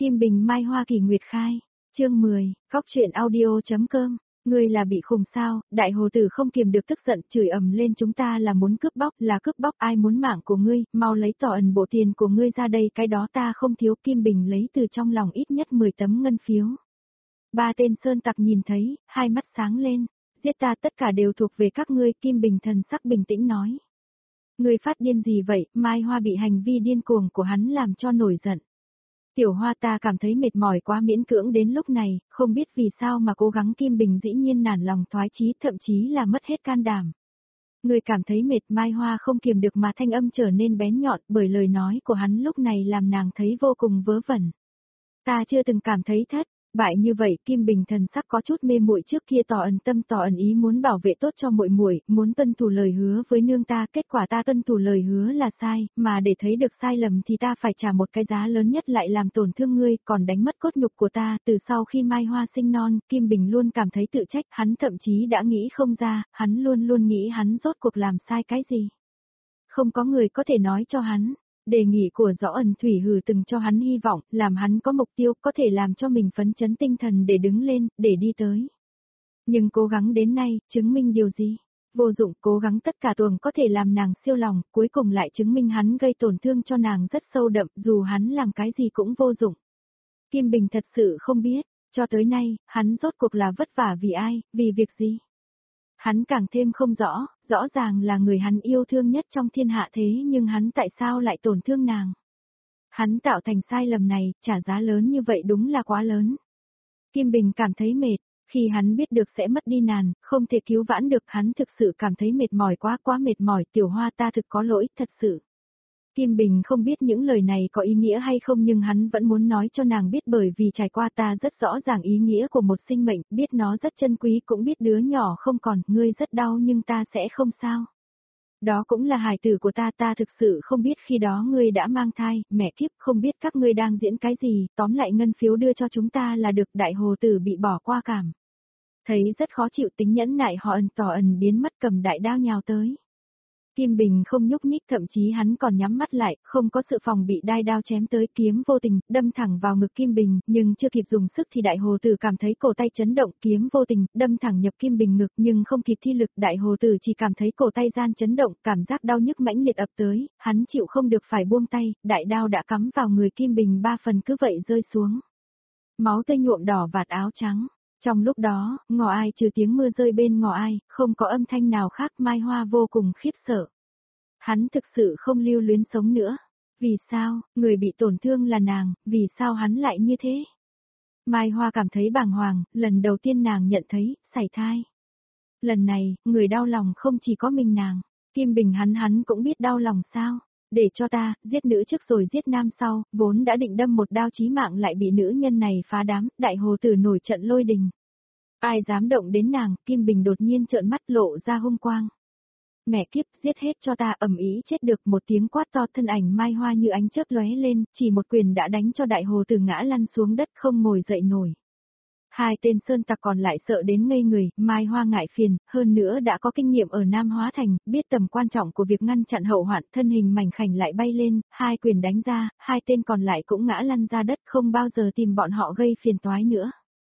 Kim Bình Mai Hoa Kỳ Nguyệt Khai, chương 10, góc truyện audio.com. Ngươi là bị khùng sao? Đại hồ tử không kiềm được tức giận, chửi ầm lên, chúng ta là muốn cướp bóc, là cướp bóc, ai muốn mạng của ngươi, mau lấy tỏ ẩn bộ tiền của ngươi ra đây, cái đó ta không thiếu. Kim Bình lấy từ trong lòng ít nhất 10 tấm ngân phiếu. Ba tên sơn tặc nhìn thấy, hai mắt sáng lên, giết ta, tất cả đều thuộc về các ngươi. Kim Bình thần sắc bình tĩnh nói. Ngươi phát điên gì vậy? Mai Hoa bị hành vi điên cuồng của hắn làm cho nổi giận. Tiểu Hoa, ta cảm thấy mệt mỏi quá, miễn cưỡng đến lúc này, không biết vì sao mà cố gắng. Kim Bình dĩ nhiên nản lòng thoái chí, thậm chí là mất hết can đảm. Người cảm thấy mệt? Mai Hoa không kiềm được mà thanh âm trở nên bén nhọn, bởi lời nói của hắn lúc này làm nàng thấy vô cùng vớ vẩn. Ta chưa từng cảm thấy thất bại như vậy. Kim Bình thần sắc có chút mê muội, trước kia tỏ ẩn tâm tỏ ẩn ý muốn bảo vệ tốt cho muội muội, muốn tuân thủ lời hứa với nương ta, kết quả ta tuân thủ lời hứa là sai, mà để thấy được sai lầm thì ta phải trả một cái giá lớn nhất, lại làm tổn thương ngươi, còn đánh mất cốt nhục của ta. Từ sau khi Mai Hoa sinh non, Kim Bình luôn cảm thấy tự trách, hắn thậm chí đã nghĩ không ra, hắn luôn luôn nghĩ hắn rốt cuộc làm sai cái gì. Không có người có thể nói cho hắn. Đề nghị của Rõ Ẩn Thủy Hử từng cho hắn hy vọng, làm hắn có mục tiêu, có thể làm cho mình phấn chấn tinh thần để đứng lên, để đi tới. Nhưng cố gắng đến nay, chứng minh điều gì? Vô dụng. Cố gắng tất cả tuồng có thể làm nàng siêu lòng, cuối cùng lại chứng minh hắn gây tổn thương cho nàng rất sâu đậm, dù hắn làm cái gì cũng vô dụng. Kim Bình thật sự không biết, cho tới nay, hắn rốt cuộc là vất vả vì ai, vì việc gì? Hắn càng thêm không rõ, rõ ràng là người hắn yêu thương nhất trong thiên hạ, thế nhưng hắn tại sao lại tổn thương nàng? Hắn tạo thành sai lầm này, trả giá lớn như vậy đúng là quá lớn. Kim Bình cảm thấy mệt, khi hắn biết được sẽ mất đi nàng, không thể cứu vãn được, hắn thực sự cảm thấy mệt mỏi, quá mệt mỏi. Tiểu Hoa, ta thực có lỗi, thật sự. Kim Bình không biết những lời này có ý nghĩa hay không, nhưng hắn vẫn muốn nói cho nàng biết, bởi vì trải qua ta rất rõ ràng ý nghĩa của một sinh mệnh, biết nó rất chân quý, cũng biết đứa nhỏ không còn, ngươi rất đau nhưng ta sẽ không sao. Đó cũng là hài tử của ta, ta thực sự không biết khi đó ngươi đã mang thai, mẹ kiếp, không biết các ngươi đang diễn cái gì, tóm lại ngân phiếu đưa cho chúng ta là được. Đại hồ tử bị bỏ qua cảm. Thấy rất khó chịu, tính nhẫn nại họ ẩn tỏ ẩn biến mất, cầm đại đao nhào tới. Kim Bình không nhúc nhích, thậm chí hắn còn nhắm mắt lại, không có sự phòng bị, đai đao chém tới, kiếm vô tình, đâm thẳng vào ngực Kim Bình, nhưng chưa kịp dùng sức thì đại hồ tử cảm thấy cổ tay chấn động, kiếm vô tình, đâm thẳng nhập Kim Bình ngực, nhưng không kịp thi lực, đại hồ tử chỉ cảm thấy cổ tay gian chấn động, cảm giác đau nhức mãnh liệt ập tới, hắn chịu không được phải buông tay, đại đao đã cắm vào người Kim Bình, 3 phần cứ vậy rơi xuống. Máu tươi nhuộm đỏ vạt áo trắng. Trong lúc đó, ngõ ai trừ tiếng mưa rơi bên ngõ ai, không có âm thanh nào khác. Mai Hoa vô cùng khiếp sợ. Hắn thực sự không lưu luyến sống nữa. Vì sao, người bị tổn thương là nàng, vì sao hắn lại như thế? Mai Hoa cảm thấy bàng hoàng, lần đầu tiên nàng nhận thấy, sảy thai. Lần này, người đau lòng không chỉ có mình nàng. Kim Bình hắn cũng biết đau lòng sao? Để cho ta, giết nữ trước rồi giết nam sau, vốn đã định đâm một đao chí mạng lại bị nữ nhân này phá đám, đại hồ tử nổi trận lôi đình. Ai dám động đến nàng? Kim Bình đột nhiên trợn mắt lộ ra hung quang. Mẹ kiếp, giết hết cho ta, ầm ĩ chết được. Một tiếng quát to, thân ảnh Mai Hoa như ánh chớp lóe lên, chỉ một quyền đã đánh cho đại hồ tử ngã lăn xuống đất không ngồi dậy nổi. Hai tên sơn tặc còn lại sợ đến ngây người, Mai Hoa ngại phiền, hơn nữa đã có kinh nghiệm ở Nam Hóa Thành, biết tầm quan trọng của việc ngăn chặn hậu hoạn, thân hình mảnh khảnh lại bay lên, hai quyền đánh ra, hai tên còn lại cũng ngã lăn ra đất, không bao giờ tìm bọn họ gây phiền toái nữa.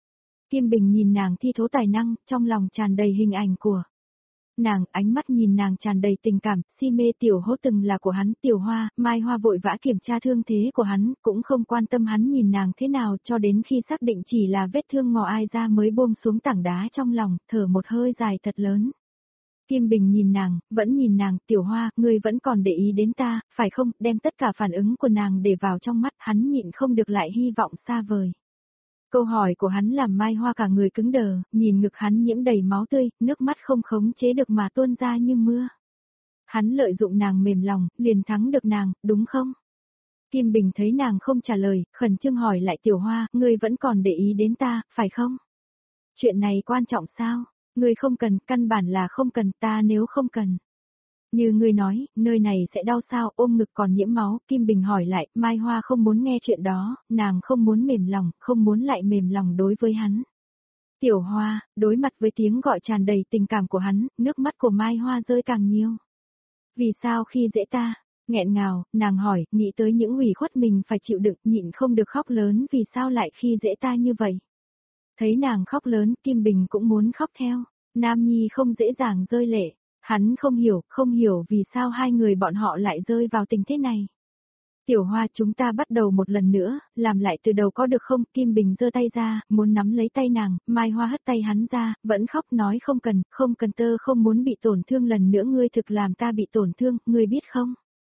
Kim Bình nhìn nàng thi thố tài năng, trong lòng tràn đầy hình ảnh của nàng, ánh mắt nhìn nàng tràn đầy tình cảm, si mê. Tiểu Hốt từng là của hắn. Tiểu Hoa, Mai Hoa vội vã kiểm tra thương thế của hắn, cũng không quan tâm hắn nhìn nàng thế nào, cho đến khi xác định chỉ là vết thương ngò ai ra mới buông xuống tảng đá trong lòng, thở một hơi dài thật lớn. Kim Bình nhìn nàng, vẫn nhìn nàng. Tiểu Hoa, ngươi vẫn còn để ý đến ta, phải không? Đem tất cả phản ứng của nàng để vào trong mắt, hắn nhịn không được lại hy vọng xa vời. Câu hỏi của hắn làm Mai Hoa cả người cứng đờ, nhìn ngực hắn nhiễm đầy máu tươi, nước mắt không khống chế được mà tuôn ra như mưa. Hắn lợi dụng nàng mềm lòng, liền thắng được nàng, đúng không? Kim Bình thấy nàng không trả lời, khẩn trương hỏi lại. Tiểu Hoa, ngươi vẫn còn để ý đến ta, phải không? Chuyện này quan trọng sao? Ngươi không cần, căn bản là không cần, ta nếu không cần. Như ngươi nói, nơi này sẽ đau sao? Ôm ngực còn nhiễm máu. Kim Bình hỏi lại. Mai Hoa không muốn nghe chuyện đó, nàng không muốn mềm lòng, không muốn lại mềm lòng đối với hắn. Tiểu Hoa, đối mặt với tiếng gọi tràn đầy tình cảm của hắn, nước mắt của Mai Hoa rơi càng nhiều. Vì sao khi dễ ta? Nghẹn ngào, nàng hỏi, nghĩ tới những ủy khuất mình phải chịu đựng, nhịn không được khóc lớn vì sao lại khi dễ ta như vậy. Thấy nàng khóc lớn, Kim Bình cũng muốn khóc theo. Nam Nhi không dễ dàng rơi lệ. Hắn không hiểu vì sao hai người bọn họ lại rơi vào tình thế này. Tiểu Hoa, chúng ta bắt đầu một lần nữa, làm lại từ đầu có được không? Kim Bình giơ tay ra, muốn nắm lấy tay nàng, Mai Hoa hất tay hắn ra, vẫn khóc nói không cần tơ không muốn bị tổn thương lần nữa, ngươi thực làm ta bị tổn thương, ngươi biết không?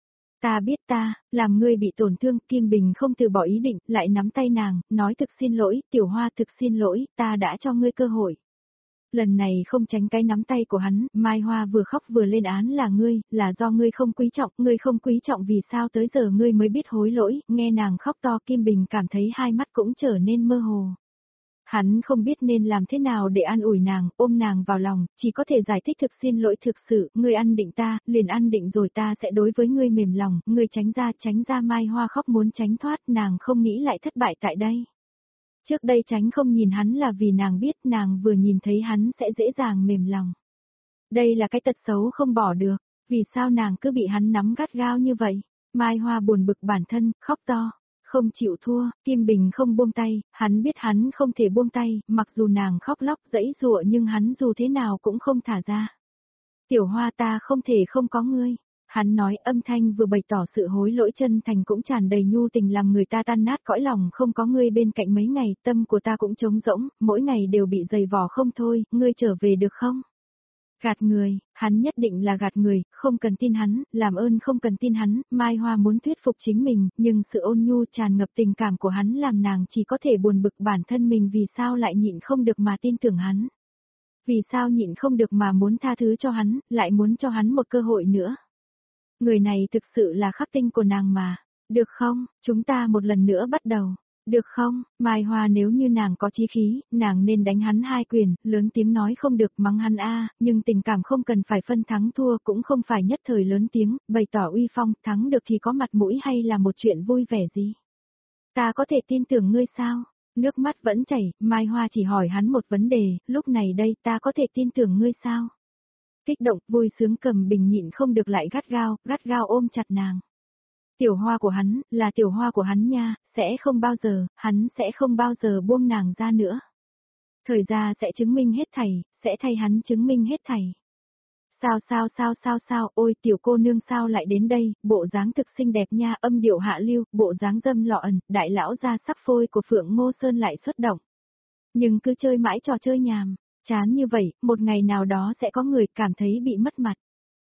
Ta biết ta, làm ngươi bị tổn thương, Kim Bình không từ bỏ ý định, lại nắm tay nàng, nói thực xin lỗi, Tiểu Hoa thực xin lỗi, ta đã cho ngươi cơ hội. Lần này không tránh cái nắm tay của hắn, Mai Hoa vừa khóc vừa lên án là do ngươi không quý trọng vì sao tới giờ ngươi mới biết hối lỗi, nghe nàng khóc to Kim Bình cảm thấy hai mắt cũng trở nên mơ hồ. Hắn không biết nên làm thế nào để an ủi nàng, ôm nàng vào lòng, chỉ có thể giải thích thực xin lỗi thực sự, ngươi ăn định ta, liền ăn định rồi ta sẽ đối với ngươi mềm lòng, ngươi tránh ra Mai Hoa khóc muốn tránh thoát, nàng không nghĩ lại thất bại tại đây. Trước đây tránh không nhìn hắn là vì nàng biết nàng vừa nhìn thấy hắn sẽ dễ dàng mềm lòng. Đây là cái tật xấu không bỏ được, vì sao nàng cứ bị hắn nắm gắt gao như vậy? Mai Hoa buồn bực bản thân, khóc to, không chịu thua, Kim Bình không buông tay, hắn biết hắn không thể buông tay, mặc dù nàng khóc lóc giãy giụa nhưng hắn dù thế nào cũng không thả ra. Tiểu Hoa ta không thể không có ngươi. Hắn nói âm thanh vừa bày tỏ sự hối lỗi chân thành cũng tràn đầy nhu tình làm người ta tan nát cõi lòng không có ngươi bên cạnh mấy ngày tâm của ta cũng trống rỗng, mỗi ngày đều bị dày vò không thôi, ngươi trở về được không? Gạt người, hắn nhất định là gạt người, không cần tin hắn, làm ơn không cần tin hắn, Mai Hoa muốn thuyết phục chính mình, nhưng sự ôn nhu tràn ngập tình cảm của hắn làm nàng chỉ có thể buồn bực bản thân mình vì sao lại nhịn không được mà tin tưởng hắn. Vì sao nhịn không được mà muốn tha thứ cho hắn, lại muốn cho hắn một cơ hội nữa. Người này thực sự là khắc tinh của nàng mà. Được không, chúng ta một lần nữa bắt đầu. Được không, Mai Hoa nếu như nàng có chí khí, nàng nên đánh hắn hai quyền, lớn tiếng nói không được mắng hắn nhưng tình cảm không cần phải phân thắng thua cũng không phải nhất thời lớn tiếng, bày tỏ uy phong, thắng được thì có mặt mũi hay là một chuyện vui vẻ gì. Ta có thể tin tưởng ngươi sao? Nước mắt vẫn chảy, Mai Hoa chỉ hỏi hắn một vấn đề, lúc này đây ta có thể tin tưởng ngươi sao? Kích động, vui sướng Cầm Bình nhịn không được lại gắt gao ôm chặt nàng. Tiểu Hoa của hắn, là Tiểu Hoa của hắn nha, hắn sẽ không bao giờ buông nàng ra nữa. Thời gian sẽ chứng minh hết thảy, sẽ thay hắn chứng minh hết thảy. Sao, ôi tiểu cô nương sao lại đến đây, bộ dáng thực xinh đẹp nha, âm điệu hạ lưu, bộ dáng dâm lọ ẩn, đại lão gia sắc phôi của Phượng Ngô Sơn lại xuất động. Nhưng cứ chơi mãi trò chơi nhàm. Chán như vậy, một ngày nào đó sẽ có người cảm thấy bị mất mặt.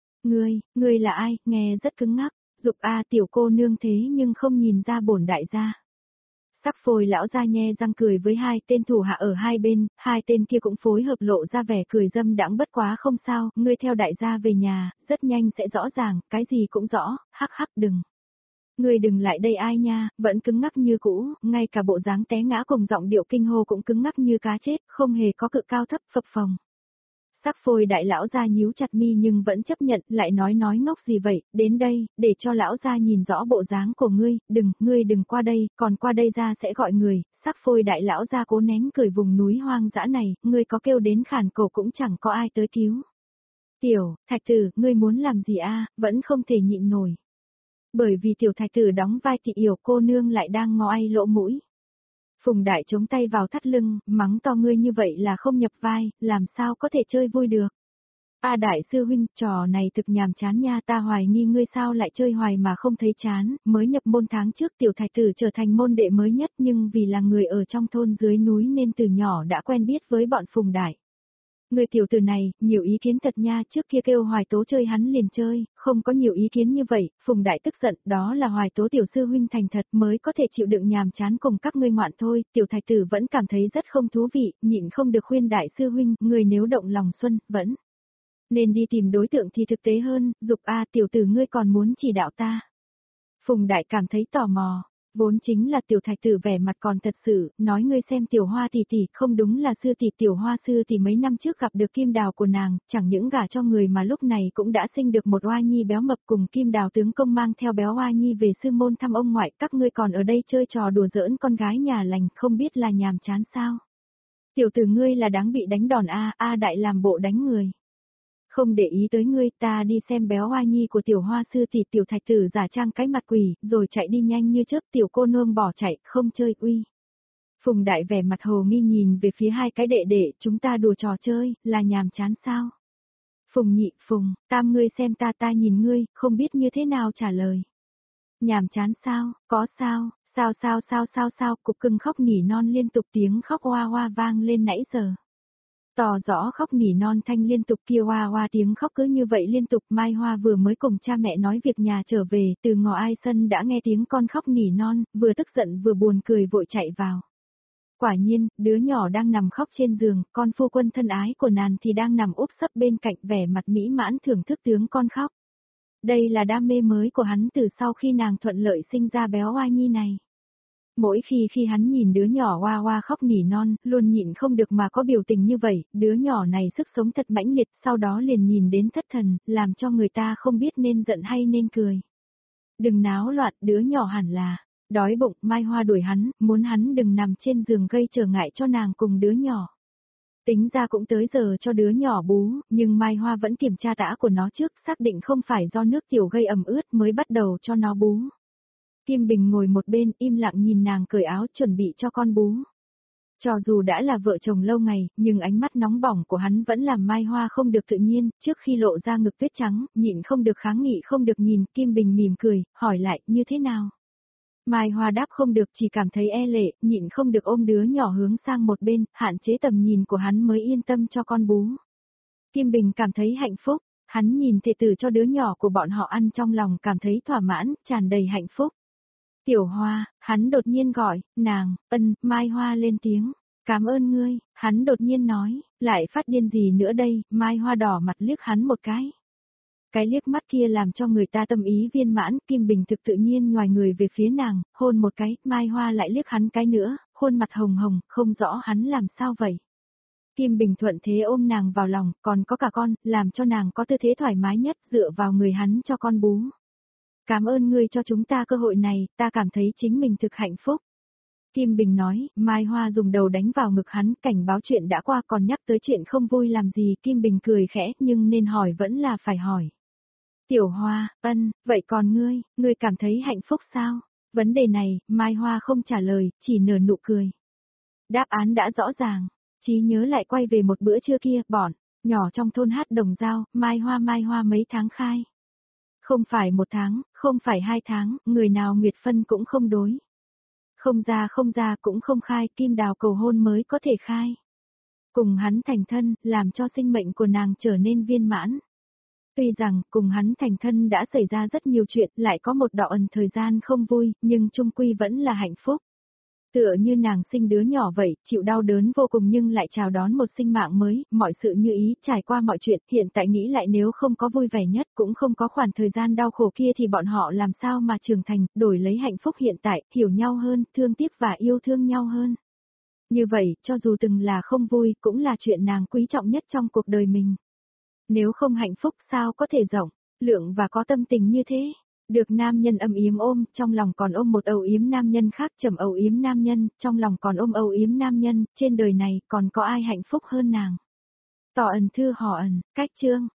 Ngươi là ai, nghe rất cứng ngắc, dục tiểu cô nương thế nhưng không nhìn ra bổn đại gia. Sắc phôi lão gia nhe răng cười với hai tên thủ hạ ở hai bên, hai tên kia cũng phối hợp lộ ra vẻ cười dâm đãng bất quá không sao, ngươi theo đại gia về nhà, rất nhanh sẽ rõ ràng, cái gì cũng rõ, hắc đừng. Ngươi đừng lại đây ai nha, vẫn cứng ngắc như cũ, ngay cả bộ dáng té ngã cùng giọng điệu kinh hô cũng cứng ngắc như cá chết, không hề có cự cao thấp phập phồng. Sắc phôi đại lão gia nhíu chặt mi nhưng vẫn chấp nhận, lại nói ngốc gì vậy, đến đây, để cho lão gia nhìn rõ bộ dáng của ngươi đừng qua đây, còn qua đây ra sẽ gọi người, sắc phôi đại lão gia cố nén cười vùng núi hoang dã này, ngươi có kêu đến khản cổ cũng chẳng có ai tới cứu. Tiểu, Thạch Tử, ngươi muốn làm gì vẫn không thể nhịn nổi. Bởi vì tiểu Thạch Tử đóng vai thị yểu cô nương lại đang ngó ai lỗ mũi. Phùng Đại chống tay vào thắt lưng, mắng to ngươi như vậy là không nhập vai, làm sao có thể chơi vui được. Đại sư huynh, trò này thực nhàm chán nha, ta hoài nghi ngươi sao lại chơi hoài mà không thấy chán, mới nhập môn tháng trước tiểu Thạch Tử trở thành môn đệ mới nhất nhưng vì là người ở trong thôn dưới núi nên từ nhỏ đã quen biết với bọn Phùng Đại. Người tiểu tử này, nhiều ý kiến thật nha, trước kia kêu Hoài Tố chơi hắn liền chơi, không có nhiều ý kiến như vậy, Phùng Đại tức giận, đó là Hoài Tố tiểu sư huynh thành thật mới có thể chịu đựng nhàm chán cùng các ngươi ngoạn thôi, tiểu Thạch Tử vẫn cảm thấy rất không thú vị, nhịn không được khuyên Đại sư huynh, người nếu động lòng xuân, vẫn nên đi tìm đối tượng thì thực tế hơn, dục tiểu tử ngươi còn muốn chỉ đạo ta. Phùng Đại cảm thấy tò mò. Vốn chính là tiểu Thạch Tử vẻ mặt còn thật sự, nói ngươi xem tiểu Hoa tỷ tỷ, không đúng là sư tỷ tiểu Hoa sư tỷ mấy năm trước gặp được Kim Đào của nàng, chẳng những gả cho người mà lúc này cũng đã sinh được một oa nhi béo mập cùng Kim Đào tướng công mang theo béo oa nhi về sư môn thăm ông ngoại, các ngươi còn ở đây chơi trò đùa giỡn con gái nhà lành, không biết là nhàm chán sao? Tiểu tử ngươi là đáng bị đánh đòn Đại làm bộ đánh người. Không để ý tới ngươi, ta đi xem béo oai nhi của tiểu hoa sư tỷ. Tiểu thạch tử giả trang cái mặt quỷ, rồi chạy đi nhanh như chớp. Tiểu cô nương bỏ chạy, không chơi uy. Phùng Đại vẻ mặt hồ nghi nhìn về phía hai cái đệ đệ, chúng ta đùa trò chơi, là nhàm chán sao? Phùng Nhị, Phùng Tam, ngươi xem ta nhìn ngươi, không biết như thế nào trả lời. Nhàm chán sao, có sao, sao, cục cưng khóc nỉ non liên tục, tiếng khóc oa oa vang lên nãy giờ. Tỏ rõ khóc nỉ non thanh liên tục, kia oa oa tiếng khóc cứ như vậy liên tục. Mai Hoa vừa mới cùng cha mẹ nói việc nhà trở về, từ ngõ ai sân đã nghe tiếng con khóc nỉ non, vừa tức giận vừa buồn cười vội chạy vào. Quả nhiên, đứa nhỏ đang nằm khóc trên giường, con phu quân thân ái của nàng thì đang nằm úp sấp bên cạnh, vẻ mặt mỹ mãn thưởng thức tướng con khóc. Đây là đam mê mới của hắn từ sau khi nàng thuận lợi sinh ra béo oai nhi này. Mỗi khi hắn nhìn đứa nhỏ oa oa khóc nỉ non, luôn nhịn không được mà có biểu tình như vậy, đứa nhỏ này sức sống thật mãnh liệt, sau đó liền nhìn đến thất thần, làm cho người ta không biết nên giận hay nên cười. Đừng náo loạn, đứa nhỏ hẳn là đói bụng. Mai Hoa đuổi hắn, muốn hắn đừng nằm trên giường gây trở ngại cho nàng cùng đứa nhỏ. Tính ra cũng tới giờ cho đứa nhỏ bú, nhưng Mai Hoa vẫn kiểm tra tã của nó trước, xác định không phải do nước tiểu gây ẩm ướt mới bắt đầu cho nó bú. Kim Bình ngồi một bên im lặng nhìn nàng cởi áo chuẩn bị cho con bú. Cho dù đã là vợ chồng lâu ngày, nhưng ánh mắt nóng bỏng của hắn vẫn làm Mai Hoa không được tự nhiên. Trước khi lộ ra ngực tuyết trắng, nhịn không được kháng nghị không được nhìn. Kim Bình mỉm cười, hỏi lại, như thế nào? Mai Hoa đáp không được, chỉ cảm thấy e lệ, nhịn không được ôm đứa nhỏ hướng sang một bên, hạn chế tầm nhìn của hắn mới yên tâm cho con bú. Kim Bình cảm thấy hạnh phúc, hắn nhìn thệ tử cho đứa nhỏ của bọn họ ăn trong lòng cảm thấy thỏa mãn, tràn đầy hạnh phúc. Tiểu Hoa, hắn đột nhiên gọi, nàng, Mai Hoa lên tiếng, cảm ơn ngươi, hắn đột nhiên nói, lại phát điên gì nữa đây. Mai Hoa đỏ mặt liếc hắn một cái. Cái liếc mắt kia làm cho người ta tâm ý viên mãn. Kim Bình thực tự nhiên ngoài người về phía nàng, hôn một cái. Mai Hoa lại liếc hắn cái nữa, khuôn mặt hồng hồng, không rõ hắn làm sao vậy. Kim Bình thuận thế ôm nàng vào lòng, còn có cả con, làm cho nàng có tư thế thoải mái nhất, dựa vào người hắn cho con bú. Cảm ơn ngươi cho chúng ta cơ hội này, ta cảm thấy chính mình thực hạnh phúc. Kim Bình nói. Mai Hoa dùng đầu đánh vào ngực hắn, cảnh báo chuyện đã qua còn nhắc tới chuyện không vui làm gì. Kim Bình cười khẽ, nhưng nên hỏi vẫn là phải hỏi. Tiểu Hoa, vậy còn ngươi cảm thấy hạnh phúc sao? Vấn đề này, Mai Hoa không trả lời, chỉ nở nụ cười. Đáp án đã rõ ràng, trí nhớ lại quay về một bữa trưa kia, bọn nhỏ trong thôn hát đồng dao. Mai Hoa mấy tháng khai. Không phải 1 tháng, không phải 2 tháng, người nào Nguyệt Phân cũng không đối. Không ra cũng không khai, Kim Đào cầu hôn mới có thể khai. Cùng hắn thành thân, làm cho sinh mệnh của nàng trở nên viên mãn. Tuy rằng, cùng hắn thành thân đã xảy ra rất nhiều chuyện, lại có một đoạn thời gian không vui, nhưng chung quy vẫn là hạnh phúc. Tựa như nàng sinh đứa nhỏ vậy, chịu đau đớn vô cùng nhưng lại chào đón một sinh mạng mới, mọi sự như ý, trải qua mọi chuyện, hiện tại nghĩ lại nếu không có vui vẻ nhất, cũng không có khoảng thời gian đau khổ kia thì bọn họ làm sao mà trưởng thành, đổi lấy hạnh phúc hiện tại, hiểu nhau hơn, thương tiếc và yêu thương nhau hơn. Như vậy, cho dù từng là không vui, cũng là chuyện nàng quý trọng nhất trong cuộc đời mình. Nếu không hạnh phúc sao có thể rộng, lượng và có tâm tình như thế. Được nam nhân ấm yếm ôm, trong lòng còn ôm một âu yếm nam nhân khác, trầm âu yếm nam nhân, trong lòng còn ôm âu yếm nam nhân, trên đời này còn có ai hạnh phúc hơn nàng. Tỏ ẩn thư họ ẩn, cách chương.